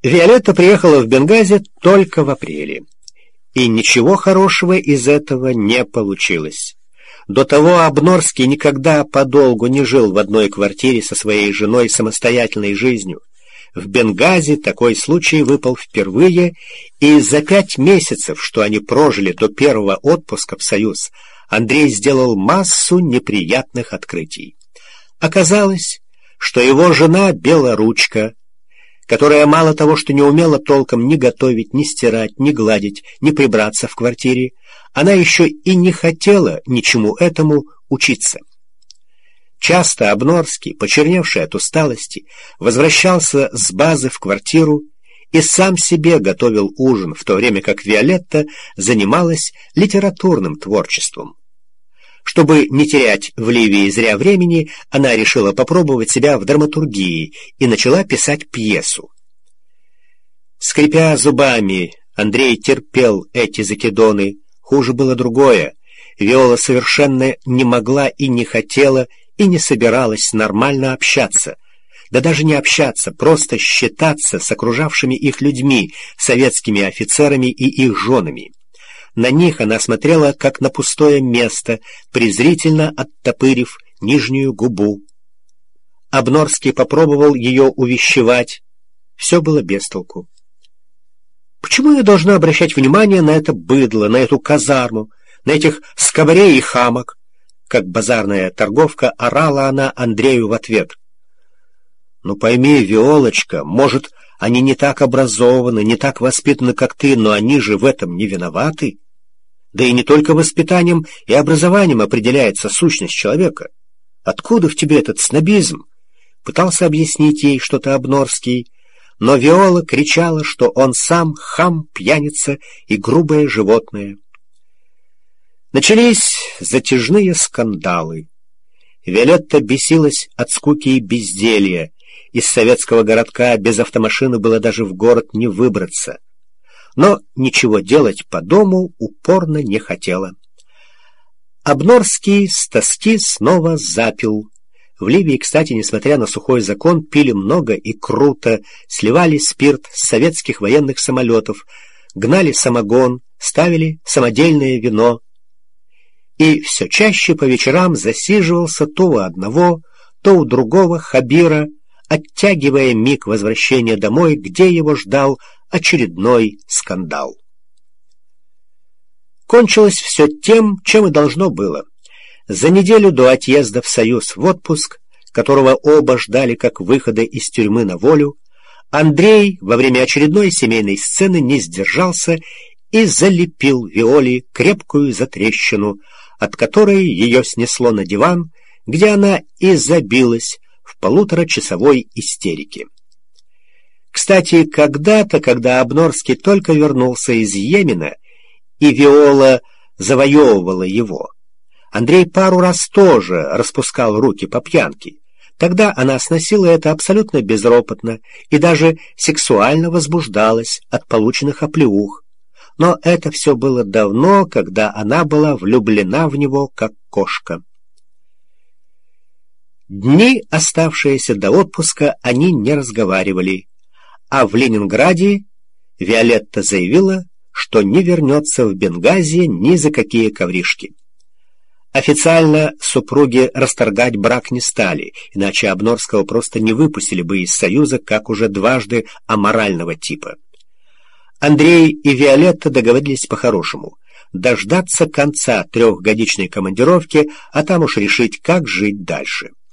Виолетта приехала в Бенгази только в апреле, и ничего хорошего из этого не получилось. До того Обнорский никогда подолгу не жил в одной квартире со своей женой самостоятельной жизнью. В Бенгази такой случай выпал впервые, и за 5 месяцев, что они прожили до первого отпуска в Союз, Андрей сделал массу неприятных открытий. Оказалось, что его жена белоручка, которая мало того, что не умела толком ни готовить, ни стирать, ни гладить, ни прибраться в квартире, она еще и не хотела ничему этому учиться. Часто Обнорский, почерневший от усталости, возвращался с базы в квартиру и сам себе готовил ужин, в то время как Виолетта занималась литературным творчеством. Чтобы не терять в Ливии зря времени, она решила попробовать себя в драматургии и начала писать пьесу. Скрипя зубами, Андрей терпел эти закидоны. Хуже было другое. Виола совершенно не могла и не хотела, и не собиралась нормально общаться. Да даже не общаться, просто считаться с окружавшими их людьми, советскими офицерами и их женами. На них она смотрела, как на пустое место, презрительно оттопырив нижнюю губу. Обнорский попробовал ее увещевать. Все было без толку. Почему я должна обращать внимание на это быдло, на эту казарму, на этих скобарей и хамок? Как базарная торговка орала она Андрею в ответ. Ну пойми, Виолочка, может, они не так образованы, не так воспитаны, как ты, но они же в этом не виноваты. Да и не только воспитанием и образованием определяется сущность человека. Откуда в тебе этот снобизм? Пытался объяснить ей что-то Обнорский, но Виола кричала, что он сам хам, пьяница и грубое животное. Начались затяжные скандалы. Виолетта бесилась от скуки и безделья. Из советского городка без автомашины было даже в город не выбраться. Но ничего делать по дому упорно не хотела. Обнорский с тоски снова запил. В Ливии, кстати, несмотря на сухой закон, пили много и круто, сливали спирт с советских военных самолетов, гнали самогон, ставили самодельное вино. И все чаще по вечерам засиживался то у одного, то у другого хабира, оттягивая миг возвращения домой, где его ждал очередной скандал. Кончилось все тем, чем и должно было. За неделю до отъезда в Союз в отпуск, которого оба ждали как выхода из тюрьмы на волю, Андрей во время очередной семейной сцены не сдержался и залепил Виоле крепкую затрещину, от которой ее снесло на диван, где она и забилась в полуторачасовой истерике. Кстати, когда-то, когда Обнорский только вернулся из Йемена, и Виола завоевывала его, Андрей пару раз тоже распускал руки по пьянке. Тогда она сносила это абсолютно безропотно и даже сексуально возбуждалась от полученных оплеух. Но это все было давно, когда она была влюблена в него, как кошка. Дни, оставшиеся до отпуска, они не разговаривали, а в Ленинграде Виолетта заявила, что не вернется в Бенгази ни за какие ковришки. Официально супруги расторгать брак не стали, иначе Обнорского просто не выпустили бы из Союза, как уже дважды аморального типа. Андрей и Виолетта договорились по-хорошему дождаться конца 3-годичной командировки, а там уж решить, как жить дальше.